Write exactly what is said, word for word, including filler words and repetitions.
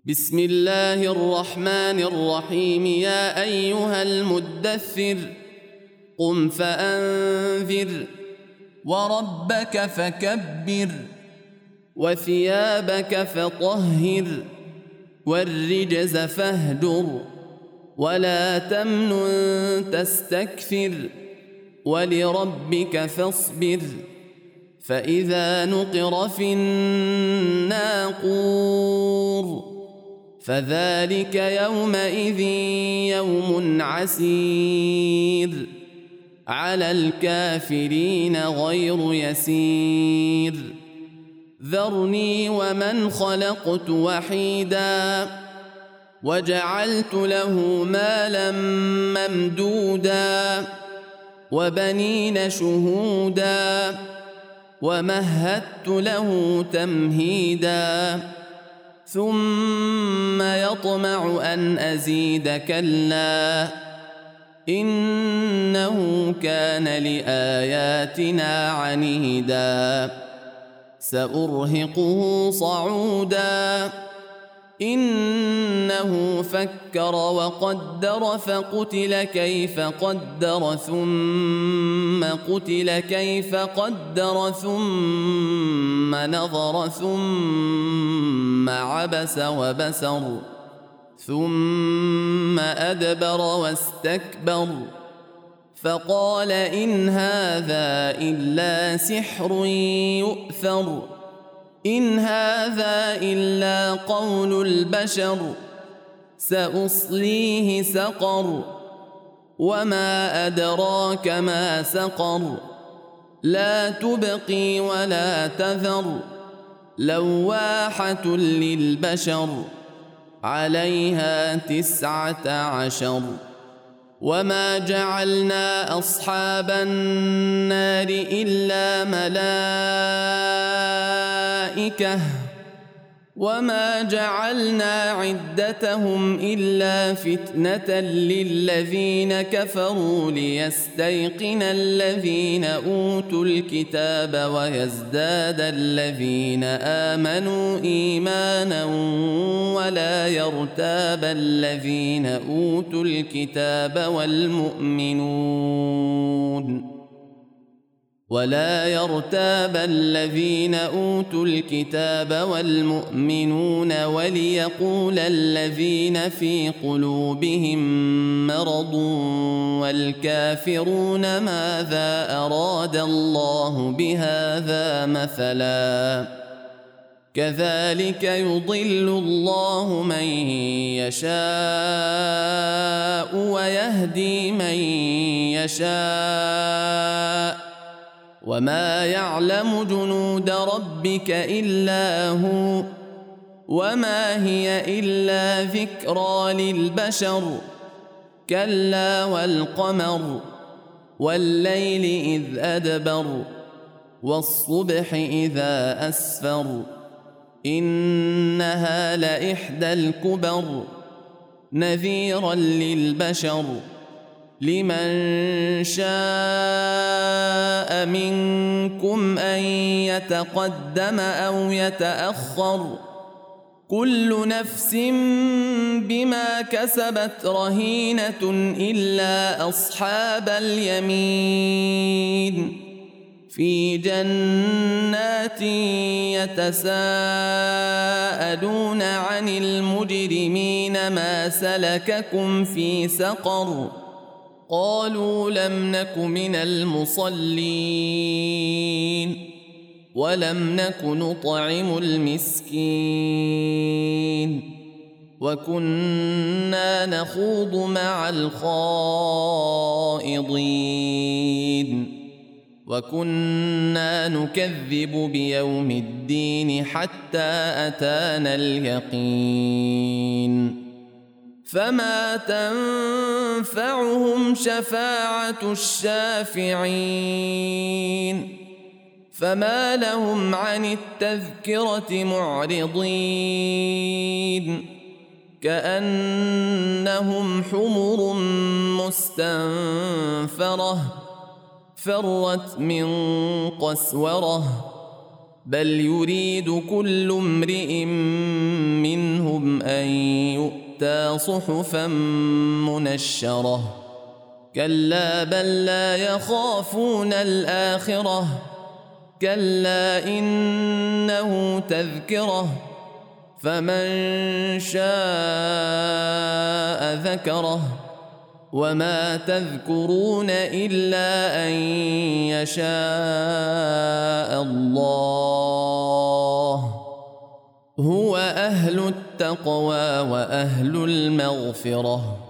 بسم الله الرحمن الرحيم. يا أيها المدثر قم فأنذر وربك فكبر وثيابك فطهر والرجز فاهجر ولا تمنن تستكثر ولربك فاصبر. فإذا نقر في الناقور فذلك يومئذ يوم عسير على الكافرين غير يسير. ذرني ومن خلقت وحيدا وجعلت له مالا ممدودا وبنين شهودا ومهدت له تمهيدا ثم يطمع أن أزيد كلا إنه كان لآياتنا عنيدا. سأرهقه صعودا إنه فكر وقدر فقتل كيف قدر ثم قتل كيف قدر ثم نظر ثم عبس وبسر ثم أدبر واستكبر فقال إن هذا إلا سحر يؤثر إن هذا إلا قول البشر سأصليه سقر وما أدراك ما سقر لا تبقي ولا تذر لواحة للبشر عليها تسعة عشر. وما جعلنا أصحاب النار إلا ملائكة وما جعلنا عدتهم إلا فتنة للذين كفروا ليستيقن الذين أوتوا الكتاب ويزداد الذين آمنوا إيمانا ولا يرتاب الذين أوتوا الكتاب والمؤمنون ولا يرتاب الذين أوتوا الكتاب والمؤمنون وليقول الذين في قلوبهم مرض والكافرون ماذا أراد الله بهذا مثلا كذلك يضل الله من يشاء ويهدي من يشاء وما يعلم جنود ربك إلا هو وما هي إلا ذكرى للبشر. كلا والقمر والليل إذ أدبر والصبح إذا أسفر إنها لإحدى الكبر نذيرا للبشر لمن شاء منكم أن يتقدم أو يتأخر كل نفس بما كسبت رهينة إلا أصحاب اليمين في جنات يتساءلون عن المجرمين ما سلككم في سقر قالوا لم نك من المصلين ولم نك نطعم المسكين وكنا نخوض مع الخائضين وكنا نكذب بيوم الدين حتى أتانا اليقين فما تنفعهم شفاعة الشافعين فما لهم عن التذكرة معرضين كأنهم حمر مستنفرة فرت من قسورة بل يريد كل امرئ منهم أن إلا صحفا منشرة كلا بل لا يخافون الآخرة كلا إنه تذكرة فمن شاء ذكره وما تذكرون إلا أن يشاء الله هو أهل التقوى وأهل المغفرة